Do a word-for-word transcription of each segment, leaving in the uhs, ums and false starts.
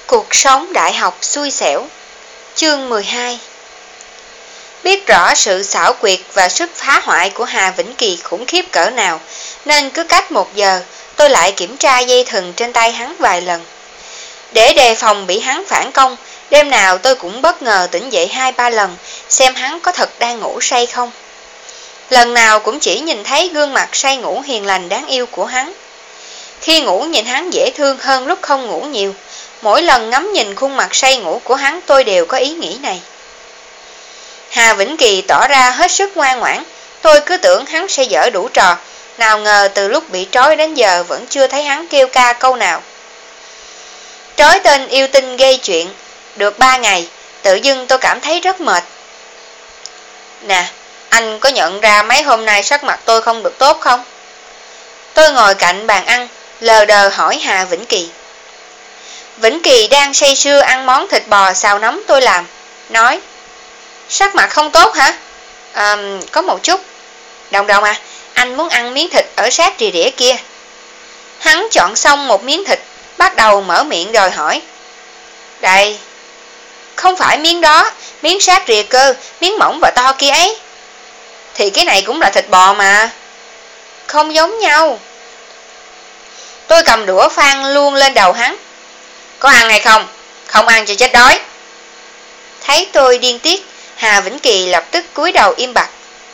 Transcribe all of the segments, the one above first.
Cuộc sống đại học xui xẻo. Chương mười hai. Biết rõ sự xảo quyệt và sức phá hoại của Hà Vĩnh Kỳ khủng khiếp cỡ nào, nên cứ cách một giờ tôi lại kiểm tra dây thừng trên tay hắn vài lần. Để đề phòng bị hắn phản công, đêm nào tôi cũng bất ngờ tỉnh dậy hai ba lần, xem hắn có thật đang ngủ say không. Lần nào cũng chỉ nhìn thấy gương mặt say ngủ hiền lành đáng yêu của hắn. Khi ngủ nhìn hắn dễ thương hơn lúc không ngủ nhiều. Mỗi lần ngắm nhìn khuôn mặt say ngủ của hắn tôi đều có ý nghĩ này. Hà Vĩnh Kỳ tỏ ra hết sức ngoan ngoãn, tôi cứ tưởng hắn sẽ dở đủ trò, nào ngờ từ lúc bị trói đến giờ vẫn chưa thấy hắn kêu ca câu nào. Trói tên yêu tinh gây chuyện, được ba ngày, tự dưng tôi cảm thấy rất mệt. Nè, anh có nhận ra mấy hôm nay sắc mặt tôi không được tốt không? Tôi ngồi cạnh bàn ăn, lờ đờ hỏi Hà Vĩnh Kỳ. Vĩnh Kỳ đang say sưa ăn món thịt bò xào nấm tôi làm, nói: Sắc mặt không tốt hả? À, có một chút. Đồng Đồng à, anh muốn ăn miếng thịt ở sát rìa đĩa kia. Hắn chọn xong một miếng thịt, bắt đầu mở miệng đòi hỏi. Đây, không phải miếng đó, miếng sát rìa cơ, miếng mỏng và to kia ấy. Thì cái này cũng là thịt bò mà. Không giống nhau. Tôi cầm đũa phan luôn lên đầu hắn. Có ăn hay không? Không ăn cho chết đói. Thấy tôi điên tiết, Hà Vĩnh Kỳ lập tức cúi đầu im bặt.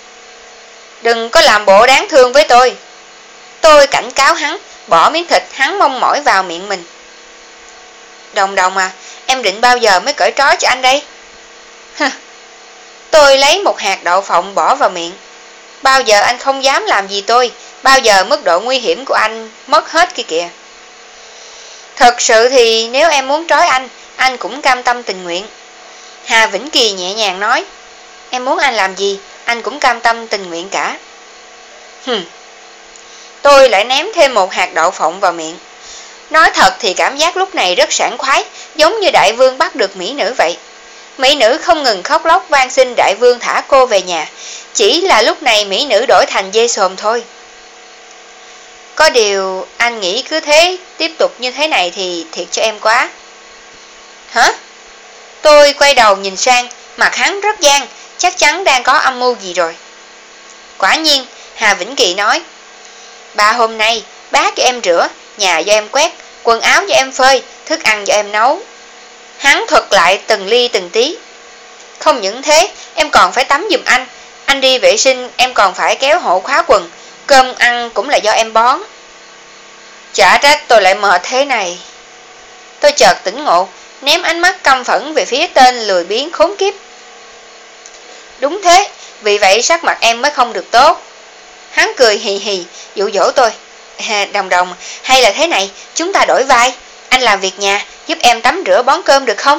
Đừng có làm bộ đáng thương với tôi. Tôi cảnh cáo hắn, bỏ miếng thịt hắn mong mỏi vào miệng mình. Đồng Đồng à, em định bao giờ mới cởi trói cho anh đây? Hừ. Tôi lấy một hạt đậu phộng bỏ vào miệng. Bao giờ anh không dám làm gì tôi, bao giờ mức độ nguy hiểm của anh mất hết kia kìa. Thật sự thì nếu em muốn trói anh, anh cũng cam tâm tình nguyện. Hà Vĩnh Kỳ nhẹ nhàng nói. Em muốn anh làm gì, anh cũng cam tâm tình nguyện cả. Hừm. Tôi lại ném thêm một hạt đậu phộng vào miệng. Nói thật thì cảm giác lúc này rất sảng khoái, giống như đại vương bắt được mỹ nữ vậy. Mỹ nữ không ngừng khóc lóc van xin đại vương thả cô về nhà. Chỉ là lúc này mỹ nữ đổi thành dê xồm thôi. Có điều anh nghĩ cứ thế tiếp tục như thế này thì thiệt cho em quá. Hả? Tôi quay đầu nhìn sang, mặt hắn rất gian, chắc chắn đang có âm mưu gì rồi. Quả nhiên, Hà Vĩnh Kỳ nói. Ba hôm nay, bác cho em rửa, nhà cho em quét, quần áo cho em phơi, thức ăn cho em nấu. Hắn thuật lại từng ly từng tí. Không những thế, em còn phải tắm giùm anh. Anh đi vệ sinh, em còn phải kéo hộ khóa quần. Cơm ăn cũng là do em bón. Chả trách tôi lại mệt thế này. Tôi chợt tỉnh ngộ, ném ánh mắt căm phẫn về phía tên lười biếng khốn kiếp. Đúng thế, vì vậy sắc mặt em mới không được tốt. Hắn cười hì hì, dụ dỗ tôi. À, Đồng Đồng, hay là thế này, chúng ta đổi vai. Anh làm việc nhà, giúp em tắm rửa bón cơm được không?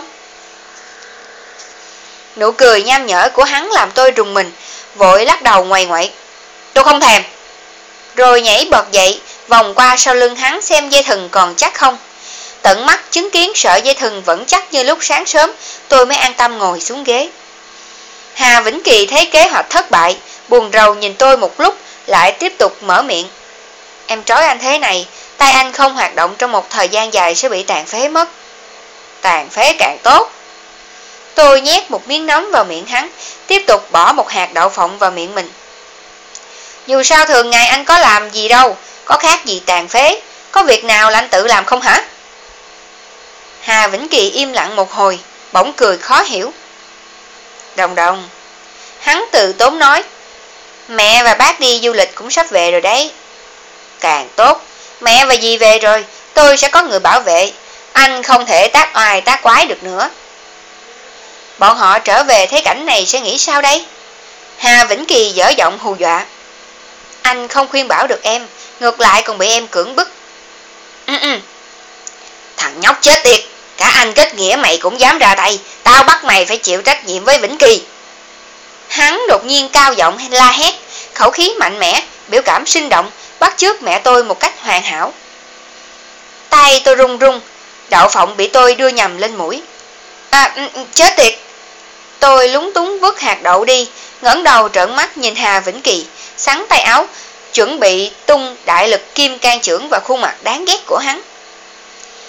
Nụ cười nham nhở của hắn làm tôi rùng mình, vội lắc đầu ngoầy ngoậy. Tôi không thèm. Rồi nhảy bật dậy, vòng qua sau lưng hắn xem dây thừng còn chắc không. Tận mắt chứng kiến sợi dây thừng vẫn chắc như lúc sáng sớm, tôi mới an tâm ngồi xuống ghế. Hà Vĩnh Kỳ thấy kế hoạch thất bại, buồn rầu nhìn tôi một lúc, lại tiếp tục mở miệng. Em trói anh thế này, tay anh không hoạt động trong một thời gian dài sẽ bị tàn phế mất. Tàn phế càng tốt. Tôi nhét một miếng nấm vào miệng hắn, tiếp tục bỏ một hạt đậu phộng vào miệng mình. Dù sao thường ngày anh có làm gì đâu, có khác gì tàn phế, có việc nào là anh tự làm không hả? Hà Vĩnh Kỳ im lặng một hồi, bỗng cười khó hiểu. Đồng Đồng. Hắn từ tốn nói. Mẹ và bác đi du lịch cũng sắp về rồi đấy. Càng tốt, mẹ và dì về rồi, tôi sẽ có người bảo vệ. Anh không thể tác oai tác quái được nữa. Bọn họ trở về thấy cảnh này sẽ nghĩ sao đây? Hà Vĩnh Kỳ dở giọng hù dọa. Anh không khuyên bảo được em, ngược lại còn bị em cưỡng bức. Ừ ừ. Thằng nhóc chết tiệt, cả anh kết nghĩa mày cũng dám ra tay, tao bắt mày phải chịu trách nhiệm với Vĩnh Kỳ. Hắn đột nhiên cao giọng la hét, khẩu khí mạnh mẽ, biểu cảm sinh động, bắt chước mẹ tôi một cách hoàn hảo. Tay tôi run run, đậu phộng bị tôi đưa nhầm lên mũi. À, chết tiệt. Tôi lúng túng vứt hạt đậu đi, ngẩng đầu trợn mắt nhìn Hà Vĩnh Kỳ, xắn tay áo, chuẩn bị tung đại lực kim can chưởng vào khuôn mặt đáng ghét của hắn. Hà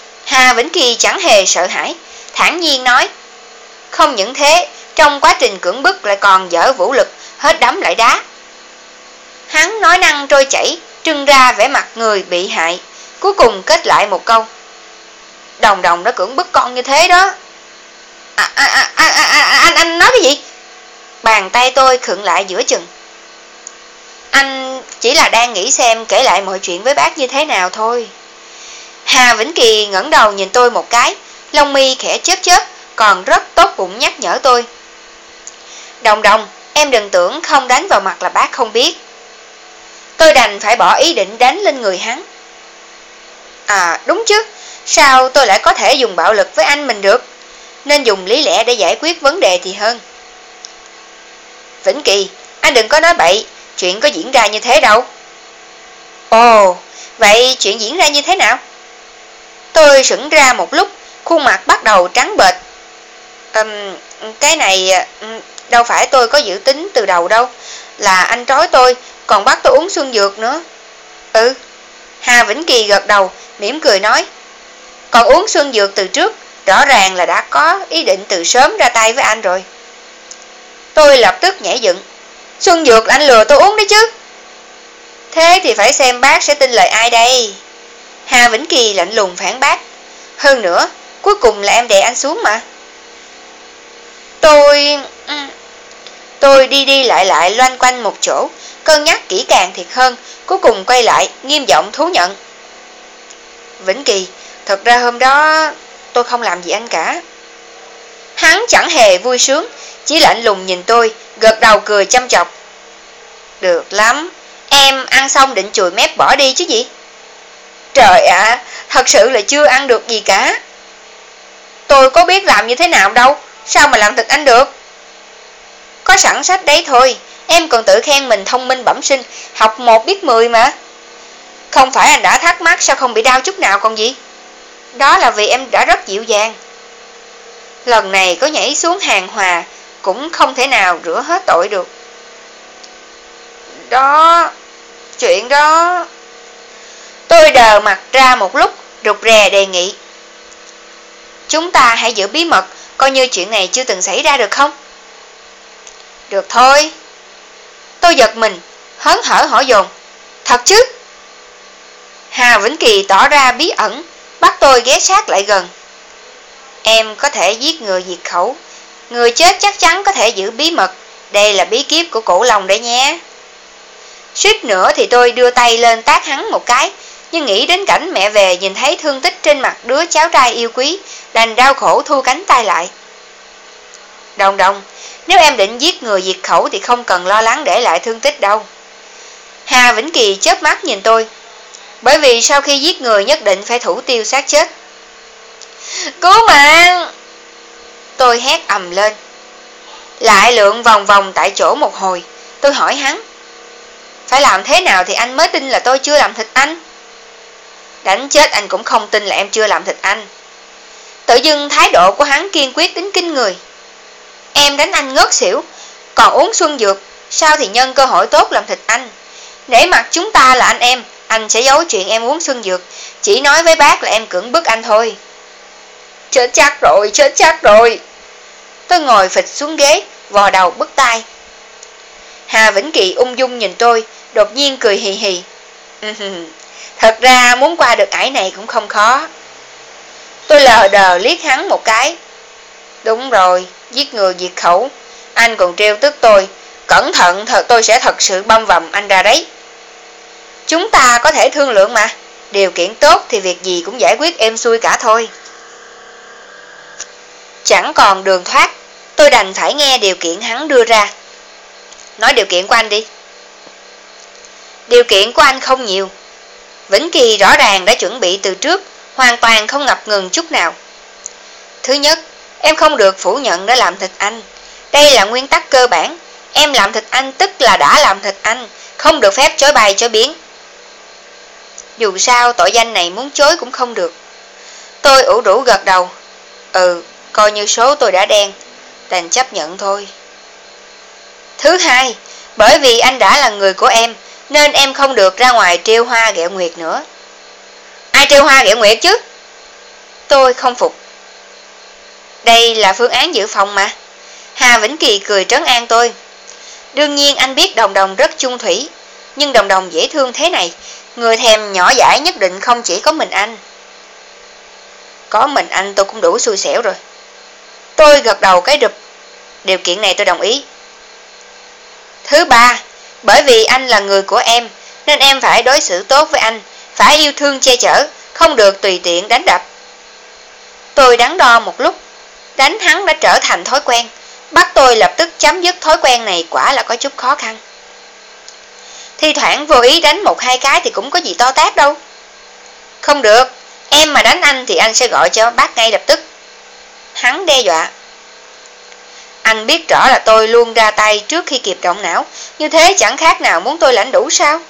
Hà Vĩnh Kỳ chẳng hề sợ hãi, thản nhiên nói. Không những thế, trong quá trình cưỡng bức lại còn dở vũ lực, hết đấm lại đá. Hắn nói năng trôi chảy, trưng ra vẻ mặt người bị hại, cuối cùng kết lại một câu. Đồng Đồng đã cưỡng bức con như thế đó. À, à, à, à, à, à, anh, anh nói cái gì? Bàn tay tôi khựng lại giữa chừng. Anh chỉ là đang nghĩ xem kể lại mọi chuyện với bác như thế nào thôi. Hà Vĩnh Kỳ ngẩng đầu nhìn tôi một cái, lông mi khẽ chớp chớp, còn rất tốt bụng nhắc nhở tôi. Đồng Đồng, em đừng tưởng không đánh vào mặt là bác không biết. Tôi đành phải bỏ ý định đánh lên người hắn. À đúng chứ, sao tôi lại có thể dùng bạo lực với anh mình được? Nên dùng lý lẽ để giải quyết vấn đề thì hơn. Vĩnh Kỳ, anh đừng có nói bậy, chuyện có diễn ra như thế đâu. Ồ, vậy chuyện diễn ra như thế nào? Tôi sững ra một lúc, khuôn mặt bắt đầu trắng bệch. Um, cái này um, đâu phải tôi có dự tính từ đầu đâu, là anh trói tôi, còn bắt tôi uống xuân dược nữa. Ừ, Hà Vĩnh Kỳ gật đầu, mỉm cười nói. Còn uống xuân dược từ trước, rõ ràng là đã có ý định từ sớm ra tay với anh rồi. Tôi lập tức nhảy dựng. Xuân dược là anh lừa tôi uống đấy chứ. Thế thì phải xem bác sẽ tin lời ai đây? Hà Vĩnh Kỳ lạnh lùng phản bác. Hơn nữa, cuối cùng là em đè anh xuống mà. Tôi... Tôi đi đi lại lại loanh quanh một chỗ, cân nhắc kỹ càng thiệt hơn, cuối cùng quay lại, nghiêm giọng thú nhận. Vĩnh Kỳ, thật ra hôm đó tôi không làm gì anh cả. Hắn chẳng hề vui sướng, chỉ lạnh lùng nhìn tôi, gật đầu cười chăm chọc. Được lắm, em ăn xong định chùi mép bỏ đi chứ gì? Trời ạ, à, thật sự là chưa ăn được gì cả. Tôi có biết làm như thế nào đâu, sao mà làm thịt anh được? Có sẵn sách đấy thôi, em còn tự khen mình thông minh bẩm sinh, học một biết mười mà. Không phải anh đã thắc mắc sao không bị đau chút nào còn gì? Đó là vì em đã rất dịu dàng. Lần này có nhảy xuống hàng hòa, cũng không thể nào rửa hết tội được. Đó, chuyện đó... Tôi đờ mặt ra một lúc, rụt rè đề nghị. Chúng ta hãy giữ bí mật, coi như chuyện này chưa từng xảy ra được không? Được thôi. Tôi giật mình, hớn hở hỏi dồn. Thật chứ? Hà Vĩnh Kỳ tỏ ra bí ẩn, bắt tôi ghé sát lại gần. Em có thể giết người diệt khẩu, người chết chắc chắn có thể giữ bí mật, đây là bí kíp của Cổ Long đấy nhé. Suýt nữa thì tôi đưa tay lên tát hắn một cái, nhưng nghĩ đến cảnh mẹ về nhìn thấy thương tích trên mặt đứa cháu trai yêu quý, đành đau khổ thu cánh tay lại. Đồng Đồng, nếu em định giết người diệt khẩu thì không cần lo lắng để lại thương tích đâu. Hà Vĩnh Kỳ chớp mắt nhìn tôi, bởi vì sau khi giết người nhất định phải thủ tiêu xác chết. Cứu mạng! Tôi hét ầm lên. Lại lượn vòng vòng tại chỗ một hồi, tôi hỏi hắn. Phải làm thế nào thì anh mới tin là tôi chưa làm thịt anh? Đánh chết anh cũng không tin là em chưa làm thịt anh. Tự dưng thái độ của hắn kiên quyết đến kinh người. Em đánh anh ngất xỉu, còn uống xuân dược, sao thì nhân cơ hội tốt làm thịt anh. Để mặt chúng ta là anh em, anh sẽ giấu chuyện em uống xuân dược, chỉ nói với bác là em cưỡng bức anh thôi. Chết chắc rồi, chết chắc rồi. Tôi ngồi phịch xuống ghế, vò đầu bứt tai. Hà Vĩnh Kỳ ung dung nhìn tôi, đột nhiên cười hì hì. Thật ra muốn qua được ải này cũng không khó. Tôi lờ đờ liếc hắn một cái. Đúng rồi, giết người diệt khẩu. Anh còn trêu tức tôi. Cẩn thận thật tôi sẽ thật sự băm vằm anh ra đấy. Chúng ta có thể thương lượng mà. Điều kiện tốt thì việc gì cũng giải quyết êm xuôi cả thôi. Chẳng còn đường thoát, tôi đành phải nghe điều kiện hắn đưa ra. Nói điều kiện của anh đi. Điều kiện của anh không nhiều. Vĩnh Kỳ rõ ràng đã chuẩn bị từ trước, hoàn toàn không ngập ngừng chút nào. Thứ nhất, em không được phủ nhận đã làm thịt anh. Đây là nguyên tắc cơ bản. Em làm thịt anh tức là đã làm thịt anh, không được phép chối bài chối biến. Dù sao tội danh này muốn chối cũng không được. Tôi ủ rũ gật đầu. Ừ, coi như số tôi đã đen, đành chấp nhận thôi. Thứ hai, bởi vì anh đã là người của em, nên em không được ra ngoài trêu hoa ghẹo nguyệt nữa. Ai trêu hoa ghẹo nguyệt chứ? Tôi không phục. Đây là phương án dự phòng mà. Hà Vĩnh Kỳ cười trấn an tôi. Đương nhiên anh biết Đồng Đồng rất chung thủy, nhưng Đồng Đồng dễ thương thế này, người thèm nhỏ dãi nhất định không chỉ có mình anh. Có mình anh tôi cũng đủ xui xẻo rồi. Tôi gật đầu cái rụp. Điều kiện này tôi đồng ý. Thứ ba, bởi vì anh là người của em, nên em phải đối xử tốt với anh, phải yêu thương che chở, không được tùy tiện đánh đập. Tôi đắn đo một lúc, đánh hắn đã trở thành thói quen, bắt tôi lập tức chấm dứt thói quen này quả là có chút khó khăn. Thi thoảng vô ý đánh một hai cái thì cũng có gì to tát đâu. Không được, em mà đánh anh thì anh sẽ gọi cho bác ngay lập tức. Hắn đe dọa. Anh biết rõ là tôi luôn ra tay trước khi kịp động não, như thế chẳng khác nào muốn tôi lãnh đủ sao?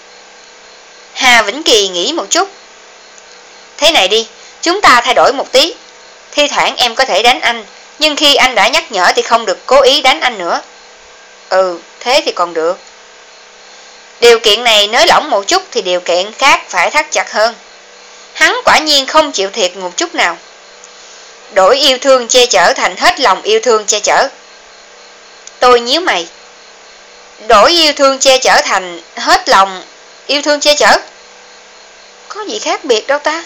Hà Vĩnh Kỳ nghĩ một chút. Thế này đi, chúng ta thay đổi một tí. Thi thoảng em có thể đánh anh, nhưng khi anh đã nhắc nhở thì không được cố ý đánh anh nữa. Ừ, thế thì còn được. Điều kiện này nới lỏng một chút thì điều kiện khác phải thắt chặt hơn. Hắn quả nhiên không chịu thiệt một chút nào. Đổi yêu thương che chở thành hết lòng yêu thương che chở. Tôi nhíu mày. Đổi yêu thương che chở thành hết lòng yêu thương che chở? Có gì khác biệt đâu ta?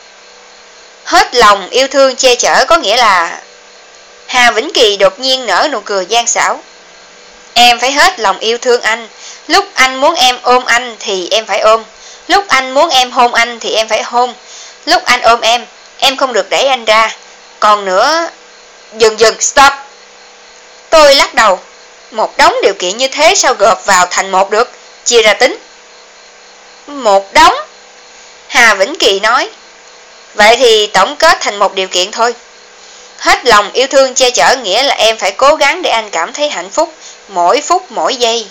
Hết lòng yêu thương che chở có nghĩa là... Hà Vĩnh Kỳ đột nhiên nở nụ cười gian xảo. Em phải hết lòng yêu thương anh. Lúc anh muốn em ôm anh thì em phải ôm. Lúc anh muốn em hôn anh thì em phải hôn. Lúc anh ôm em, em không được đẩy anh ra. Còn nữa... Dừng dừng, stop. Tôi lắc đầu. Một đống điều kiện như thế sao gộp vào thành một được? Chia ra tính. Một đống? Hà Vĩnh Kỳ nói. Vậy thì tổng kết thành một điều kiện thôi. Hết lòng yêu thương che chở nghĩa là em phải cố gắng để anh cảm thấy hạnh phúc mỗi phút mỗi giây.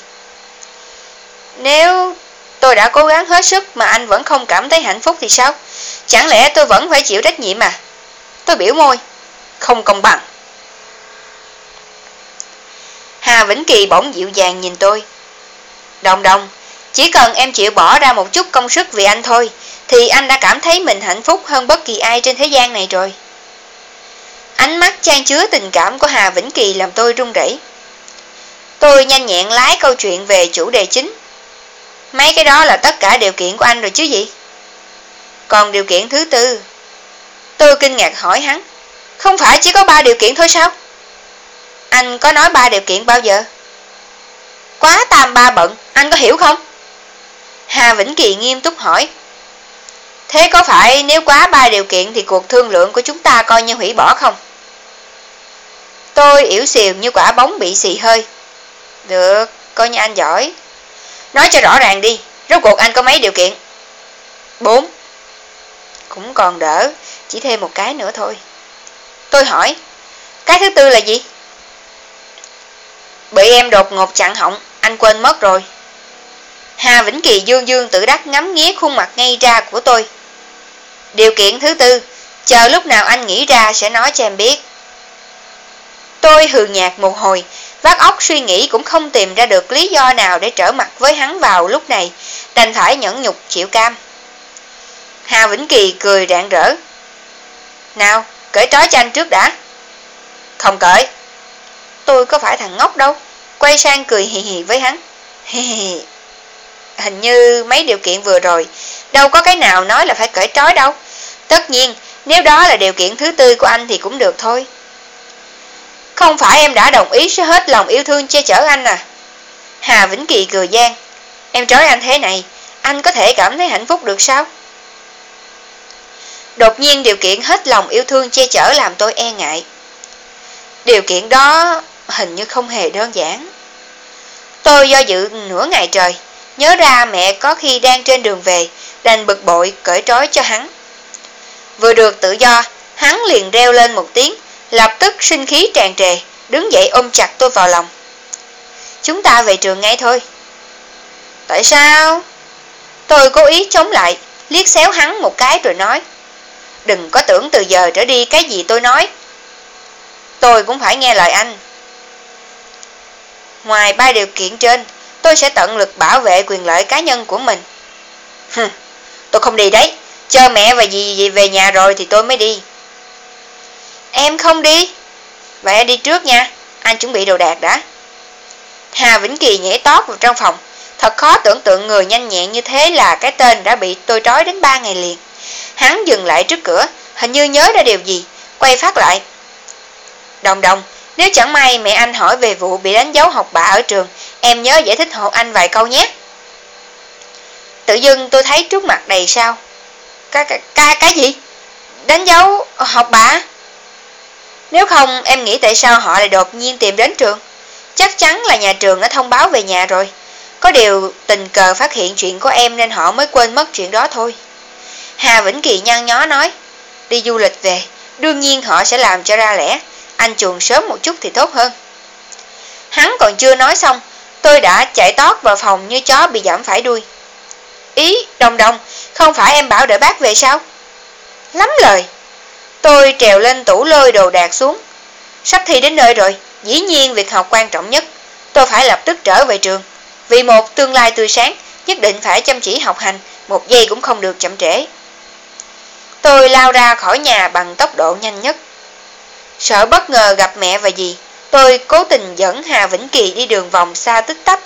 Nếu tôi đã cố gắng hết sức mà anh vẫn không cảm thấy hạnh phúc thì sao? Chẳng lẽ tôi vẫn phải chịu trách nhiệm à? Tôi biểu môi. Không công bằng. Hà Vĩnh Kỳ bỗng dịu dàng nhìn tôi. Đồng Đồng, chỉ cần em chịu bỏ ra một chút công sức vì anh thôi, thì anh đã cảm thấy mình hạnh phúc hơn bất kỳ ai trên thế gian này rồi. Ánh mắt chan chứa tình cảm của Hà Vĩnh Kỳ làm tôi run rẩy. Tôi nhanh nhẹn lái câu chuyện về chủ đề chính. Mấy cái đó là tất cả điều kiện của anh rồi chứ gì? Còn điều kiện thứ tư? Tôi kinh ngạc hỏi hắn. Không phải chỉ có ba điều kiện thôi sao? Anh có nói ba điều kiện bao giờ? Quá tam ba bận, anh có hiểu không? Hà Vĩnh Kỳ nghiêm túc hỏi. Thế có phải nếu quá ba điều kiện thì cuộc thương lượng của chúng ta coi như hủy bỏ không? Tôi yểu xìu như quả bóng bị xì hơi. Được, coi như anh giỏi. Nói cho rõ ràng đi, rốt cuộc anh có mấy điều kiện? Bốn. Cũng còn đỡ, chỉ thêm một cái nữa thôi. Tôi hỏi, cái thứ tư là gì? Bị em đột ngột chặn họng, anh quên mất rồi. Hà Vĩnh Kỳ dương dương tự đắc ngắm nghía khuôn mặt ngây ra của tôi. Điều kiện thứ tư, chờ lúc nào anh nghĩ ra sẽ nói cho em biết. Tôi hừ nhạt một hồi, vắt óc suy nghĩ cũng không tìm ra được lý do nào để trở mặt với hắn vào lúc này, đành phải nhẫn nhục chịu cam. Hà Vĩnh Kỳ cười rạng rỡ. Nào, cởi trói cho anh trước đã. Không cởi. Tôi có phải thằng ngốc đâu. Quay sang cười hì hì với hắn. Hì hì. Hình như mấy điều kiện vừa rồi đâu có cái nào nói là phải cởi trói đâu. Tất nhiên, nếu đó là điều kiện thứ tư của anh thì cũng được thôi. Không phải em đã đồng ý sẽ hết lòng yêu thương che chở anh à? Hà Vĩnh Kỳ cười gian. Em trói anh thế này, anh có thể cảm thấy hạnh phúc được sao? Đột nhiên điều kiện hết lòng yêu thương che chở làm tôi e ngại. Điều kiện đó hình như không hề đơn giản. Tôi do dự nửa ngày trời, nhớ ra mẹ có khi đang trên đường về, đành bực bội cởi trói cho hắn. Vừa được tự do, hắn liền reo lên một tiếng, lập tức sinh khí tràn trề, đứng dậy ôm chặt tôi vào lòng. Chúng ta về trường ngay thôi. Tại sao? Tôi cố ý chống lại, liếc xéo hắn một cái rồi nói. Đừng có tưởng từ giờ trở đi cái gì tôi nói tôi cũng phải nghe lời anh. Ngoài ba điều kiện trên, tôi sẽ tận lực bảo vệ quyền lợi cá nhân của mình. Hừ, tôi không đi đấy. Chờ mẹ và dì, dì về nhà rồi thì tôi mới đi. Em không đi. Vậy đi trước nha, anh chuẩn bị đồ đạc đã. Hà Vĩnh Kỳ nhảy tót vào trong phòng. Thật khó tưởng tượng người nhanh nhẹn như thế là cái tên đã bị tôi trói đến ba ngày liền. Hắn dừng lại trước cửa, hình như nhớ ra điều gì, quay phát lại. Đồng Đồng, nếu chẳng may mẹ anh hỏi về vụ bị đánh dấu học bạ ở trường, em nhớ giải thích hộ anh vài câu nhé. Tự dưng tôi thấy trước mặt đầy sao. Cái, cái, cái, cái gì? Đánh dấu học bạ? Nếu không em nghĩ tại sao họ lại đột nhiên tìm đến trường? Chắc chắn là nhà trường đã thông báo về nhà rồi. Có điều tình cờ phát hiện chuyện của em nên họ mới quên mất chuyện đó thôi. Hà Vĩnh Kỳ nhăn nhó nói. Đi du lịch về, đương nhiên họ sẽ làm cho ra lẽ. Anh chuồn sớm một chút thì tốt hơn. Hắn còn chưa nói xong, tôi đã chạy tót vào phòng như chó bị giẫm phải đuôi. Ý, Đồng Đồng, không phải em bảo đợi bác về sao? Lắm lời. Tôi trèo lên tủ lôi đồ đạc xuống. Sắp thi đến nơi rồi, dĩ nhiên việc học quan trọng nhất. Tôi phải lập tức trở về trường. Vì một tương lai tươi sáng, nhất định phải chăm chỉ học hành, một giây cũng không được chậm trễ. Tôi lao ra khỏi nhà bằng tốc độ nhanh nhất. Sợ bất ngờ gặp mẹ và dì, tôi cố tình dẫn Hà Vĩnh Kỳ đi đường vòng xa tích tắp.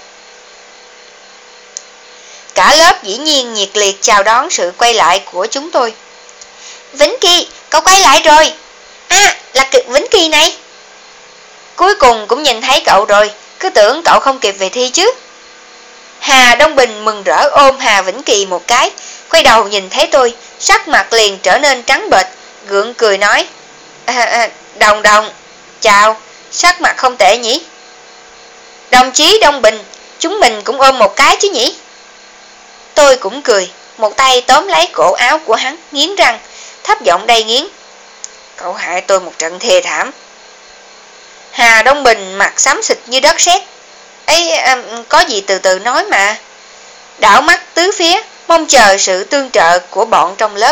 Cả lớp dĩ nhiên nhiệt liệt chào đón sự quay lại của chúng tôi. Vĩnh Kỳ, cậu quay lại rồi. À, là cực Vĩnh Kỳ này. Cuối cùng cũng nhìn thấy cậu rồi, cứ tưởng cậu không kịp về thi chứ. Hà Đông Bình mừng rỡ ôm Hà Vĩnh Kỳ một cái, quay đầu nhìn thấy tôi, sắc mặt liền trở nên trắng bệch, gượng cười nói. À, à, Đồng Đồng, chào, sắc mặt không tệ nhỉ? Đồng chí Đông Bình, chúng mình cũng ôm một cái chứ nhỉ? Tôi cũng cười, một tay tóm lấy cổ áo của hắn, nghiến răng, thấp giọng đầy nghiến. Cậu hại tôi một trận thê thảm. Hà Đông Bình mặt xám xịt như đất sét. Ấy, à, có gì từ từ nói mà. Đảo mắt tứ phía, mong chờ sự tương trợ của bọn trong lớp.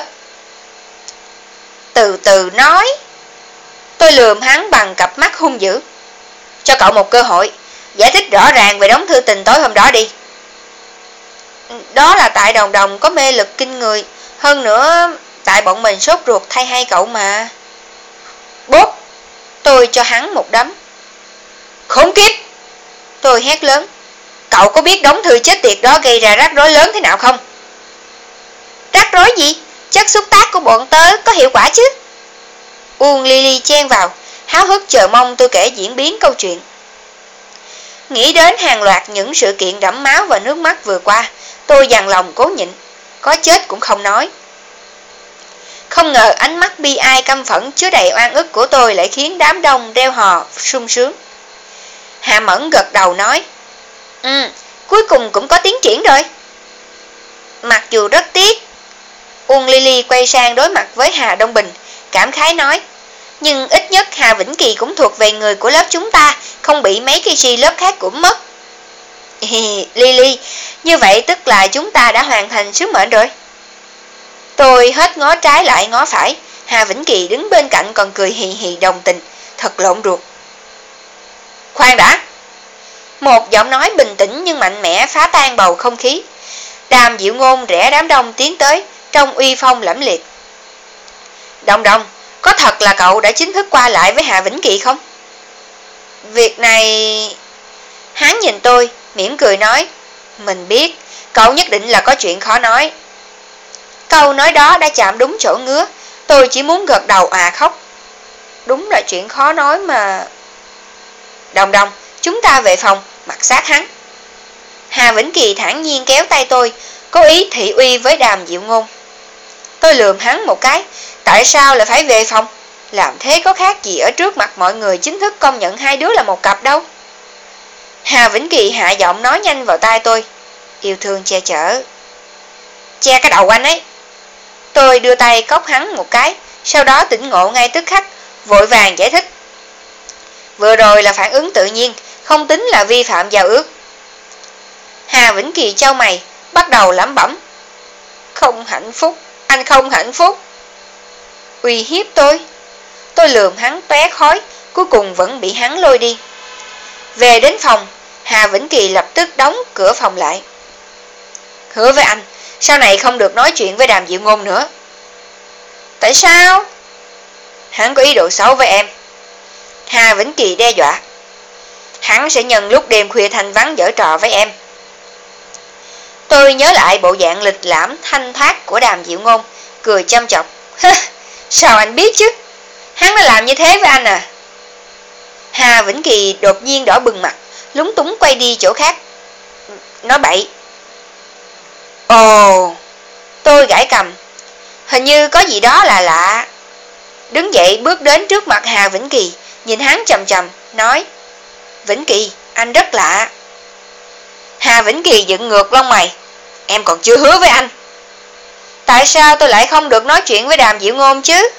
Từ từ nói. Tôi lườm hắn bằng cặp mắt hung dữ. Cho cậu một cơ hội, giải thích rõ ràng về đống thư tình tối hôm đó đi. Đó là tại Đồng Đồng có mê lực kinh người. Hơn nữa, tại bọn mình sốt ruột thay hai cậu mà. Bốp, tôi cho hắn một đấm. Khốn kiếp! Tôi hét lớn. Cậu có biết đống thư chết tiệt đó gây ra rắc rối lớn thế nào không? Rắc rối gì? Chất xúc tác của bọn tớ có hiệu quả chứ? Uông Lily chen vào, háo hức chờ mong tôi kể diễn biến câu chuyện. Nghĩ đến hàng loạt những sự kiện đẫm máu và nước mắt vừa qua, tôi dằn lòng cố nhịn, có chết cũng không nói. Không ngờ ánh mắt bi ai căm phẫn chứa đầy oan ức của tôi lại khiến đám đông reo hò sung sướng. Hà Mẫn gật đầu nói. Ừ, cuối cùng cũng có tiến triển rồi. Mặc dù rất tiếc. Uông Lily quay sang đối mặt với Hà Đông Bình, cảm khái nói. Nhưng ít nhất Hà Vĩnh Kỳ cũng thuộc về người của lớp chúng ta, không bị mấy cái si lớp khác cũng mất. Lily, như vậy tức là chúng ta đã hoàn thành sứ mệnh rồi. Tôi hết ngó trái lại ngó phải, Hà Vĩnh Kỳ đứng bên cạnh còn cười hì hì đồng tình, thật lộn ruột. Khoan đã. Một giọng nói bình tĩnh nhưng mạnh mẽ phá tan bầu không khí. Đàm Diệu Ngôn rẽ đám đông tiến tới, trong uy phong lẫm liệt. Đồng Đồng, có thật là cậu đã chính thức qua lại với Hà Vĩnh Kỳ không? Việc này... Hắn nhìn tôi, mỉm cười nói. Mình biết, cậu nhất định là có chuyện khó nói. Câu nói đó đã chạm đúng chỗ ngứa, tôi chỉ muốn gật đầu à khóc. Đúng là chuyện khó nói mà. Đồng Đồng, chúng ta về phòng, mặc sát hắn. Hà Vĩnh Kỳ thản nhiên kéo tay tôi, cố ý thị uy với Đàm Diệu Ngôn. Tôi lườm hắn một cái, tại sao lại phải về phòng? Làm thế có khác gì ở trước mặt mọi người chính thức công nhận hai đứa là một cặp đâu. Hà Vĩnh Kỳ hạ giọng nói nhanh vào tai tôi. Yêu thương che chở. Che cái đầu anh ấy. Tôi đưa tay cốc hắn một cái, sau đó tỉnh ngộ ngay tức khắc, vội vàng giải thích. Vừa rồi là phản ứng tự nhiên, không tính là vi phạm giao ước. Hà Vĩnh Kỳ chau mày, bắt đầu lẩm bẩm. Không hạnh phúc, anh không hạnh phúc. Uy hiếp tôi. Tôi lườm hắn tóe khói, cuối cùng vẫn bị hắn lôi đi. Về đến phòng, Hà Vĩnh Kỳ lập tức đóng cửa phòng lại. Hứa với anh, sau này không được nói chuyện với Đàm Diệu Ngôn nữa. Tại sao? Hắn có ý đồ xấu với em. Hà Vĩnh Kỳ đe dọa. Hắn sẽ nhân lúc đêm khuya thanh vắng giở trò với em. Tôi nhớ lại bộ dạng lịch lãm thanh thoát của Đàm Diệu Ngôn, cười châm chọc. Sao anh biết chứ? Hắn đã làm như thế với anh à? Hà Vĩnh Kỳ đột nhiên đỏ bừng mặt, lúng túng quay đi chỗ khác. Nói bậy. Ồ, tôi gãi cầm. Hình như có gì đó là lạ. Đứng dậy bước đến trước mặt Hà Vĩnh Kỳ, nhìn hắn chầm chầm, nói. Vĩnh Kỳ, anh rất lạ. Hà Vĩnh Kỳ dựng ngược lông mày. Em còn chưa hứa với anh. Tại sao tôi lại không được nói chuyện với Đàm Diệu Ngôn chứ?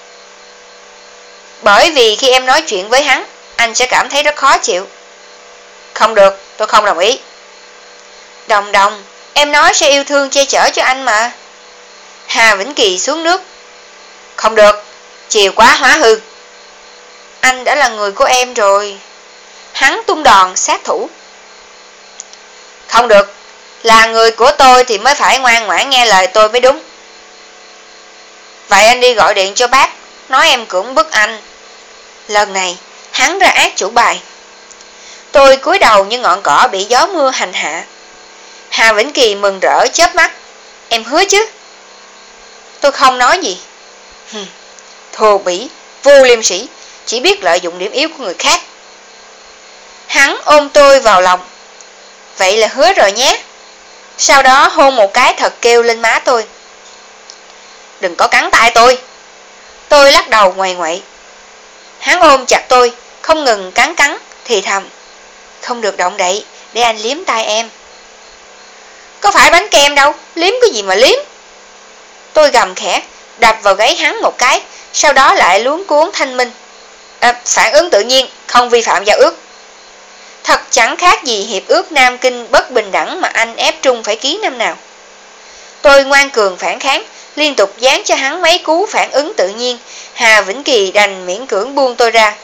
Bởi vì khi em nói chuyện với hắn, anh sẽ cảm thấy rất khó chịu. Không được, tôi không đồng ý. Đồng đồng, em nói sẽ yêu thương che chở cho anh mà. Hà Vĩnh Kỳ xuống nước. Không được, chiều quá hóa hư. Anh đã là người của em rồi. Hắn tung đòn sát thủ. Không được, là người của tôi thì mới phải ngoan ngoãn nghe lời tôi mới đúng. Vậy anh đi gọi điện cho bác, nói em cưỡng bức anh. Lần này, hắn ra ác chủ bài. Tôi cúi đầu như ngọn cỏ bị gió mưa hành hạ. Hà Vĩnh Kỳ mừng rỡ chớp mắt. Em hứa chứ? Tôi không nói gì. Hừm, thô bỉ, vô liêm sỉ, chỉ biết lợi dụng điểm yếu của người khác. Hắn ôm tôi vào lòng. Vậy là hứa rồi nhé. Sau đó hôn một cái thật kêu lên má tôi. Đừng có cắn tay tôi. Tôi lắc đầu ngoại ngoại. Hắn ôm chặt tôi, không ngừng cắn cắn, thì thầm. Không được động đậy, để anh liếm tay em. Có phải bánh kem đâu, liếm cái gì mà liếm. Tôi gầm khẽ, đập vào gáy hắn một cái, sau đó lại luống cuống thanh minh. À, phản ứng tự nhiên, không vi phạm giao ước. Thật chẳng khác gì hiệp ước Nam Kinh bất bình đẳng mà anh ép Trung phải ký năm nào. Tôi ngoan cường phản kháng, liên tục dán cho hắn mấy cú phản ứng tự nhiên. Hà Vĩnh Kỳ đành miễn cưỡng buông tôi ra.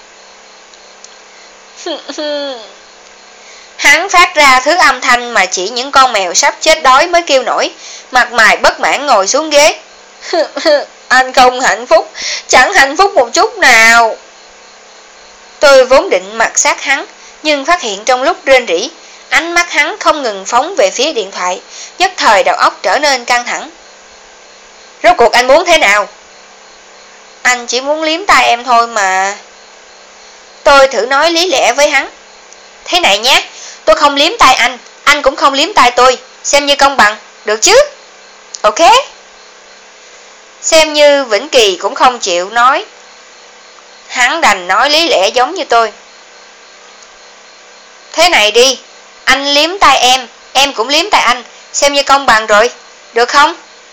Hắn phát ra thứ âm thanh mà chỉ những con mèo sắp chết đói mới kêu nổi, mặt mày bất mãn ngồi xuống ghế. Anh không hạnh phúc, chẳng hạnh phúc một chút nào. Tôi vốn định mặt sát hắn, nhưng phát hiện trong lúc rên rỉ, ánh mắt hắn không ngừng phóng về phía điện thoại, nhất thời đầu óc trở nên căng thẳng. Rốt cuộc anh muốn thế nào? Anh chỉ muốn liếm tay em thôi mà. Tôi thử nói lý lẽ với hắn. Thế này nhé, tôi không liếm tay anh, anh cũng không liếm tay tôi, xem như công bằng, được chứ? Ok. Xem như Vĩnh Kỳ cũng không chịu nói. Hắn đành nói lý lẽ giống như tôi. Thế này đi, anh liếm tay em, em cũng liếm tay anh, xem như công bằng rồi, được không?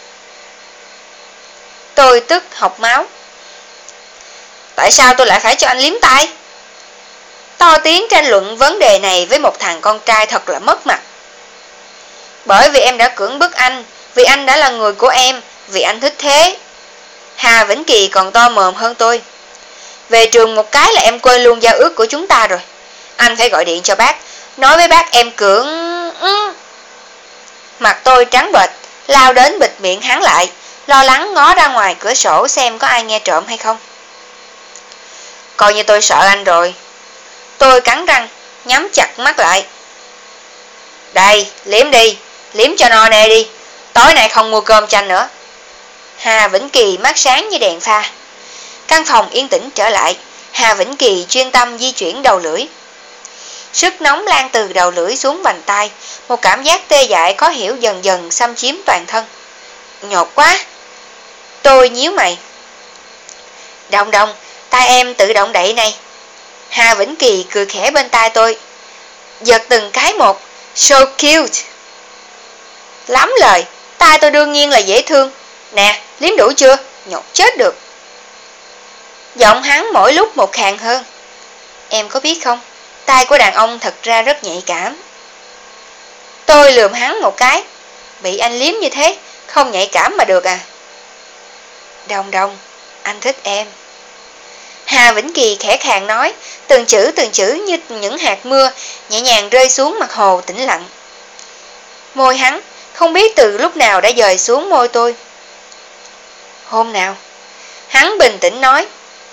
Tôi tức học máu. Tại sao tôi lại phải cho anh liếm tay? To tiếng tranh luận vấn đề này với một thằng con trai thật là mất mặt. Bởi vì em đã cưỡng bức anh, vì anh đã là người của em, vì anh thích thế. Hà Vĩnh Kỳ còn to mồm hơn tôi. Về trường một cái là em quên luôn giao ước của chúng ta rồi. Anh phải gọi điện cho bác, nói với bác em cưỡng... Ừ. Mặt tôi trắng bệch, lao đến bịt miệng hắn lại, lo lắng ngó ra ngoài cửa sổ xem có ai nghe trộm hay không. Coi như tôi sợ anh rồi. Tôi cắn răng, nhắm chặt mắt lại. Đây, liếm đi, liếm cho no nê đi, tối nay không mua cơm chanh nữa. Hà Vĩnh Kỳ mắt sáng như đèn pha. Căn phòng yên tĩnh trở lại, Hà Vĩnh Kỳ chuyên tâm di chuyển đầu lưỡi. Sức nóng lan từ đầu lưỡi xuống vành tay, một cảm giác tê dại khó hiểu dần dần xâm chiếm toàn thân. Nhột quá. Tôi nhíu mày. Đồng đồng, tay em tự động đậy này. Hà Vĩnh Kỳ cười khẽ bên tai tôi. Giật từng cái một. So cute. Lắm lời, tai tôi đương nhiên là dễ thương. Nè, liếm đủ chưa? Nhột chết được. Giọng hắn mỗi lúc một khàn hơn. Em có biết không, tai của đàn ông thật ra rất nhạy cảm. Tôi lườm hắn một cái. Bị anh liếm như thế, không nhạy cảm mà được à? Đồng đồng, anh thích em. Hà Vĩnh Kỳ khẽ khàng nói, từng chữ từng chữ như những hạt mưa nhẹ nhàng rơi xuống mặt hồ tĩnh lặng. Môi hắn không biết từ lúc nào đã dời xuống môi tôi. Hôm nào? Hắn bình tĩnh nói.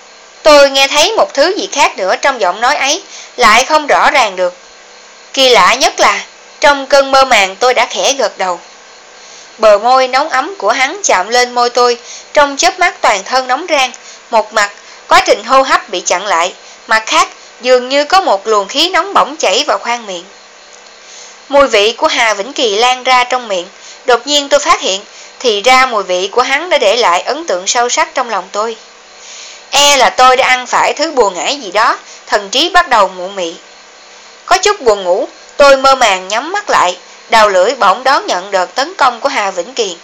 Tôi nghe thấy một thứ gì khác nữa trong giọng nói ấy, lại không rõ ràng được. Kỳ lạ nhất là, trong cơn mơ màng tôi đã khẽ gật đầu. Bờ môi nóng ấm của hắn chạm lên môi tôi, trong chớp mắt toàn thân nóng rang. Một mặt, quá trình hô hấp bị chặn lại, mặt khác, dường như có một luồng khí nóng bỏng chảy vào khoang miệng. Mùi vị của Hà Vĩnh Kỳ lan ra trong miệng, đột nhiên tôi phát hiện, thì ra mùi vị của hắn đã để lại ấn tượng sâu sắc trong lòng tôi. E là tôi đã ăn phải thứ bùa ngải gì đó, thần trí bắt đầu mụ mị. Có chút buồn ngủ, tôi mơ màng nhắm mắt lại, đầu lưỡi bỗng đón nhận đợt tấn công của Hà Vĩnh Kỳ.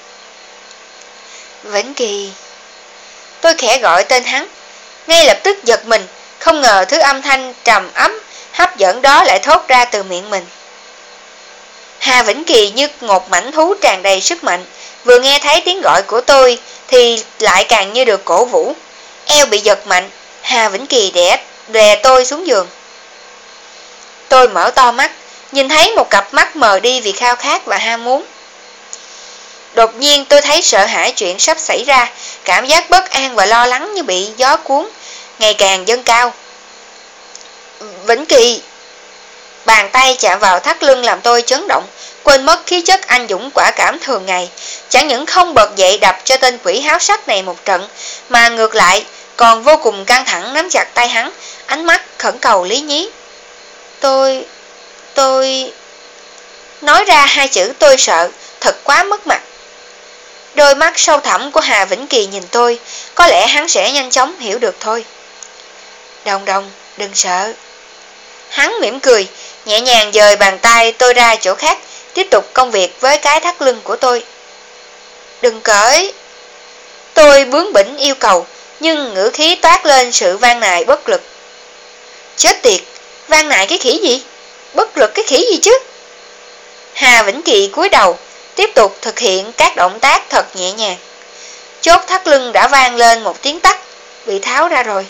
Vĩnh Kỳ. Tôi khẽ gọi tên hắn, ngay lập tức giật mình, không ngờ thứ âm thanh trầm ấm, hấp dẫn đó lại thốt ra từ miệng mình. Hà Vĩnh Kỳ như một mãnh thú tràn đầy sức mạnh, vừa nghe thấy tiếng gọi của tôi thì lại càng như được cổ vũ. Eo bị giật mạnh, Hà Vĩnh Kỳ đè đè tôi xuống giường. Tôi mở to mắt, nhìn thấy một cặp mắt mờ đi vì khao khát và ham muốn. Đột nhiên tôi thấy sợ hãi chuyện sắp xảy ra, cảm giác bất an và lo lắng như bị gió cuốn, ngày càng dâng cao. Vĩnh Kỳ. Bàn tay chạm vào thắt lưng làm tôi chấn động, quên mất khí chất anh dũng quả cảm thường ngày. Chẳng những không bật dậy đập cho tên quỷ háo sắc này một trận, mà ngược lại còn vô cùng căng thẳng nắm chặt tay hắn, ánh mắt khẩn cầu lý nhí. Tôi... tôi... Nói ra hai chữ tôi sợ, thật quá mất mặt. Đôi mắt sâu thẳm của Hà Vĩnh Kỳ nhìn tôi, có lẽ hắn sẽ nhanh chóng hiểu được thôi. Đồng Đồng, đừng sợ. Hắn mỉm cười, nhẹ nhàng dời bàn tay tôi ra chỗ khác, tiếp tục công việc với cái thắt lưng của tôi. Đừng cởi. Tôi bướng bỉnh yêu cầu, nhưng ngữ khí toát lên sự van nài bất lực. Chết tiệt, van nài cái khỉ gì? Bất lực cái khỉ gì chứ? Hà Vĩnh Kỳ cúi đầu, tiếp tục thực hiện các động tác thật nhẹ nhàng. Chốt thắt lưng đã vang lên một tiếng tắc, bị tháo ra rồi.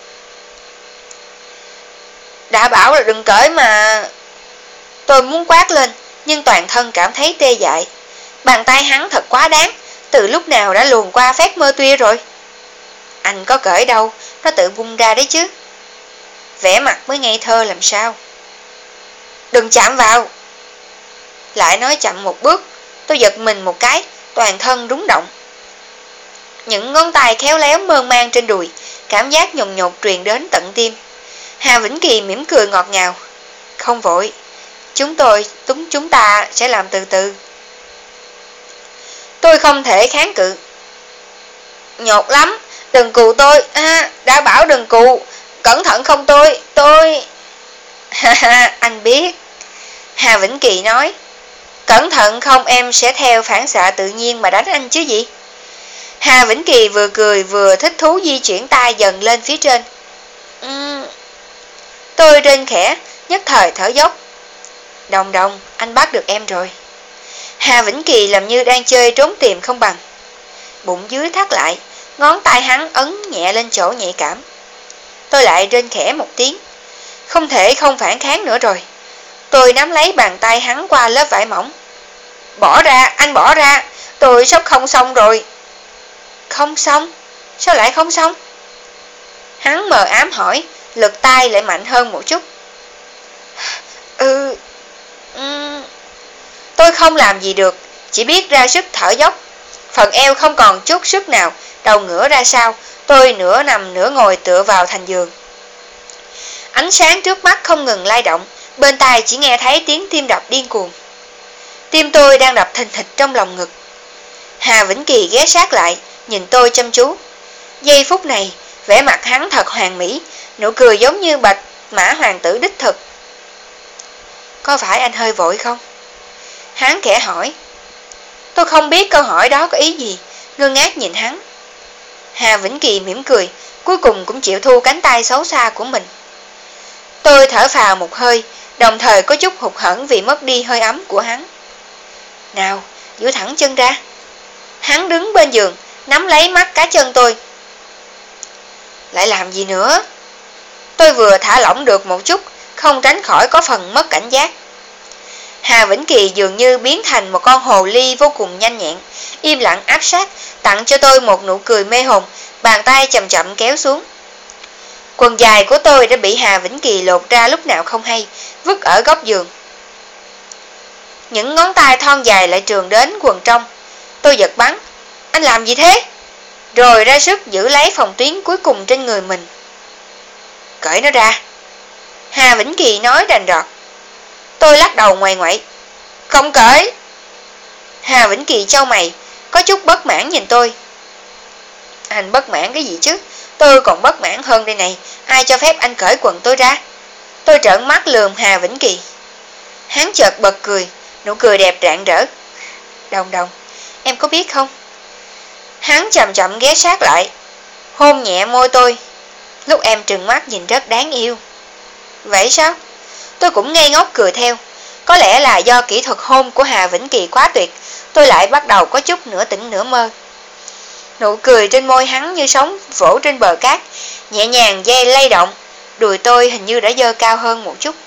Đã bảo là đừng cởi mà. Tôi muốn quát lên, nhưng toàn thân cảm thấy tê dại. Bàn tay hắn thật quá đáng, từ lúc nào đã luồn qua phép mơ tuya rồi. Anh có cởi đâu, nó tự bung ra đấy chứ. Vẻ mặt mới ngây thơ làm sao. Đừng chạm vào. Lại nói chậm một bước, tôi giật mình một cái, toàn thân rúng động. Những ngón tay khéo léo mơn man trên đùi, cảm giác nhồn nhột truyền đến tận tim. Hà Vĩnh Kỳ mỉm cười ngọt ngào. Không vội, chúng tôi, chúng, chúng ta sẽ làm từ từ. Tôi không thể kháng cự. Nhột lắm, đừng cù tôi, à, đã bảo đừng cù, cẩn thận không tôi, tôi... Ha ha, anh biết. Hà Vĩnh Kỳ nói, cẩn thận không em sẽ theo phản xạ tự nhiên mà đánh anh chứ gì. Hà Vĩnh Kỳ vừa cười vừa thích thú di chuyển tay dần lên phía trên. Uhm. Tôi rên khẽ, nhất thời thở dốc. Đồng Đồng, anh bắt được em rồi. Hà Vĩnh Kỳ làm như đang chơi trốn tìm không bằng. Bụng dưới thắt lại, ngón tay hắn ấn nhẹ lên chỗ nhạy cảm. Tôi lại rên khẽ một tiếng. Không thể không phản kháng nữa rồi. Tôi nắm lấy bàn tay hắn qua lớp vải mỏng. Bỏ ra, anh bỏ ra, tôi sắp không xong rồi. Không xong? Sao lại không xong? Hắn mờ ám hỏi, lực tay lại mạnh hơn một chút. Ừ... Um, tôi không làm gì được, chỉ biết ra sức thở dốc. Phần eo không còn chút sức nào, đầu ngửa ra sau, tôi nửa nằm nửa ngồi tựa vào thành giường. Ánh sáng trước mắt không ngừng lay động, bên tai chỉ nghe thấy tiếng tim đập điên cuồng. Tim tôi đang đập thình thịch trong lòng ngực. Hà Vĩnh Kỳ ghé sát lại, nhìn tôi chăm chú. Giây phút này, vẻ mặt hắn thật hoàn mỹ, nụ cười giống như bạch mã hoàng tử đích thực. Có phải anh hơi vội không? Hắn khẽ hỏi. Tôi không biết câu hỏi đó có ý gì, ngơ ngác nhìn hắn. Hà Vĩnh Kỳ mỉm cười, cuối cùng cũng chịu thu cánh tay xấu xa của mình. Tôi thở phào một hơi, đồng thời có chút hụt hẫng vì mất đi hơi ấm của hắn. Nào, duỗi thẳng chân ra. Hắn đứng bên giường, nắm lấy mắt cá chân tôi. Lại làm gì nữa? Tôi vừa thả lỏng được một chút, không tránh khỏi có phần mất cảnh giác. Hà Vĩnh Kỳ dường như biến thành một con hồ ly vô cùng nhanh nhẹn, im lặng áp sát, tặng cho tôi một nụ cười mê hồn, bàn tay chậm chậm kéo xuống. Quần dài của tôi đã bị Hà Vĩnh Kỳ lột ra lúc nào không hay, vứt ở góc giường. Những ngón tay thon dài lại trườn đến quần trong. Tôi giật bắn. Anh làm gì thế? Rồi ra sức giữ lấy phòng tuyến cuối cùng trên người mình. Cởi nó ra. Hà Vĩnh Kỳ nói rành rọt. Tôi lắc đầu ngoài ngoại. Không cởi. Hà Vĩnh Kỳ chau mày, có chút bất mãn nhìn tôi. Anh bất mãn cái gì chứ? Tôi còn bất mãn hơn đây này. Ai cho phép anh cởi quần tôi ra? Tôi trợn mắt lườm Hà Vĩnh Kỳ. Hắn chợt bật cười, nụ cười đẹp rạng rỡ. Đồng Đồng, em có biết không? Hắn chậm chậm ghé sát lại, hôn nhẹ môi tôi. Lúc em trừng mắt nhìn rất đáng yêu. Vậy sao? Tôi cũng ngây ngốc cười theo. Có lẽ là do kỹ thuật hôn của Hà Vĩnh Kỳ quá tuyệt, tôi lại bắt đầu có chút nửa tỉnh nửa mơ. Nụ cười trên môi hắn như sóng vỗ trên bờ cát, nhẹ nhàng dây lay động. Đùi tôi hình như đã dơ cao hơn một chút.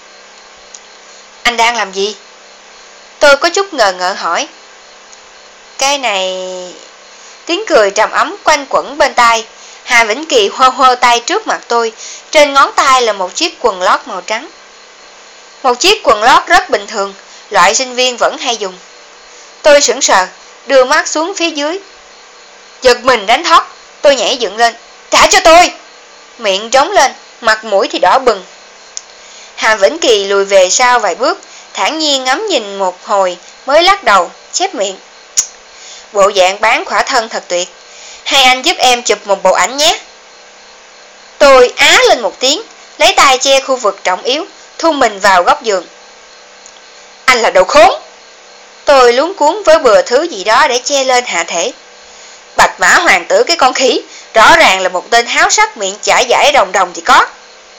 Anh đang làm gì? Tôi có chút ngờ ngợ hỏi. Cái này... Tiếng cười trầm ấm quanh quẩn bên tai. Hà Vĩnh Kỳ hơ hơ tay trước mặt tôi. Trên ngón tay là một chiếc quần lót màu trắng. Một chiếc quần lót rất bình thường, loại sinh viên vẫn hay dùng. Tôi sững sờ, đưa mắt xuống phía dưới. Giật mình đánh thoát, tôi nhảy dựng lên. Trả cho tôi! Miệng trống lên, mặt mũi thì đỏ bừng. Hà Vĩnh Kỳ lùi về sau vài bước, thản nhiên ngắm nhìn một hồi mới lắc đầu, chép miệng. Bộ dạng bán khỏa thân thật tuyệt. Hay anh giúp em chụp một bộ ảnh nhé. Tôi á lên một tiếng, lấy tay che khu vực trọng yếu, thu mình vào góc giường. Anh là đồ khốn. Tôi luống cuống với bừa thứ gì đó để che lên hạ thể. Bạch Mã Hoàng tử cái con khỉ, rõ ràng là một tên háo sắc miệng chải giải Đồng Đồng thì có.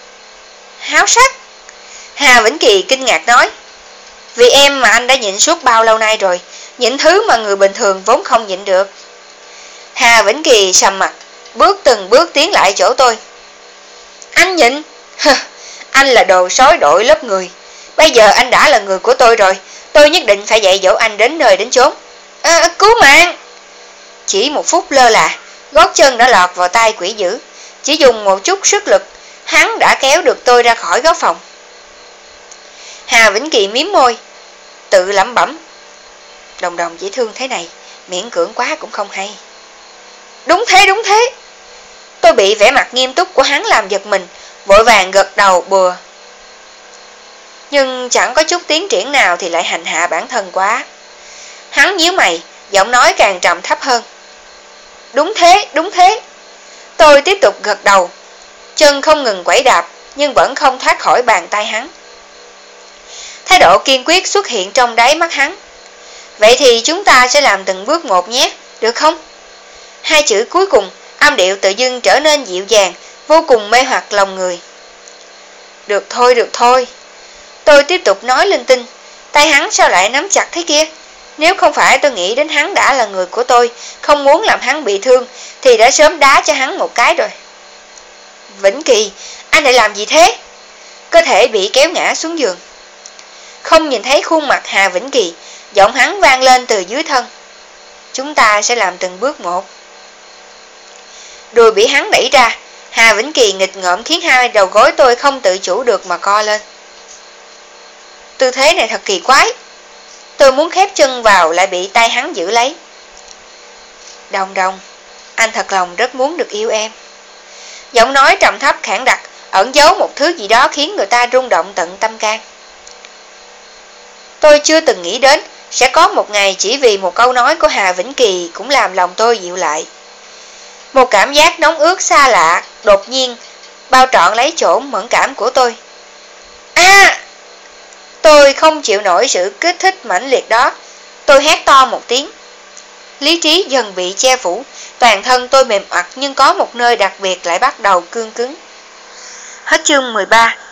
Háo sắc? Hà Vĩnh Kỳ kinh ngạc nói. Vì em mà anh đã nhịn suốt bao lâu nay rồi, nhịn thứ mà người bình thường vốn không nhịn được. Hà Vĩnh Kỳ sầm mặt, bước từng bước tiến lại chỗ tôi. Anh nhịn? Anh là đồ sói đội lớp người. Bây giờ anh đã là người của tôi rồi, tôi nhất định phải dạy dỗ anh đến nơi đến chốn. À, cứu mạng! Chỉ một phút lơ là, gót chân đã lọt vào tay quỷ dữ. Chỉ dùng một chút sức lực, hắn đã kéo được tôi ra khỏi góc phòng. Hà Vĩnh Kỳ mím môi, tự lẩm bẩm. Đồng Đồng dễ thương thế này, miễn cưỡng quá cũng không hay. Đúng thế, đúng thế. Tôi bị vẻ mặt nghiêm túc của hắn làm giật mình, vội vàng gật đầu bừa. Nhưng chẳng có chút tiến triển nào thì lại hành hạ bản thân quá. Hắn nhíu mày, giọng nói càng trầm thấp hơn. Đúng thế, đúng thế. Tôi tiếp tục gật đầu, chân không ngừng quẩy đạp, nhưng vẫn không thoát khỏi bàn tay hắn. Thái độ kiên quyết xuất hiện trong đáy mắt hắn. Vậy thì chúng ta sẽ làm từng bước một nhé, được không? Hai chữ cuối cùng, âm điệu tự dưng trở nên dịu dàng, vô cùng mê hoặc lòng người. Được thôi, được thôi. Tôi tiếp tục nói linh tinh. Tay hắn sao lại nắm chặt thế kia? Nếu không phải tôi nghĩ đến hắn đã là người của tôi, không muốn làm hắn bị thương, thì đã sớm đá cho hắn một cái rồi. Vĩnh Kỳ, anh lại làm gì thế? Cơ thể bị kéo ngã xuống giường. Không nhìn thấy khuôn mặt Hà Vĩnh Kỳ, giọng hắn vang lên từ dưới thân. Chúng ta sẽ làm từng bước một. Đùi bị hắn đẩy ra, Hà Vĩnh Kỳ nghịch ngợm khiến hai đầu gối tôi không tự chủ được mà co lên. Tư thế này thật kỳ quái. Tôi muốn khép chân vào lại bị tay hắn giữ lấy. Đồng Đồng, anh thật lòng rất muốn được yêu em. Giọng nói trầm thấp khản đặc, ẩn giấu một thứ gì đó khiến người ta rung động tận tâm can. Tôi chưa từng nghĩ đến sẽ có một ngày chỉ vì một câu nói của Hà Vĩnh Kỳ cũng làm lòng tôi dịu lại. Một cảm giác nóng ướt xa lạ đột nhiên bao trọn lấy chỗ mẫn cảm của tôi. À! Tôi không chịu nổi sự kích thích mãnh liệt đó. Tôi hét to một tiếng. Lý trí dần bị che phủ, toàn thân tôi mềm oặt nhưng có một nơi đặc biệt lại bắt đầu cương cứng. Hết chương mười ba.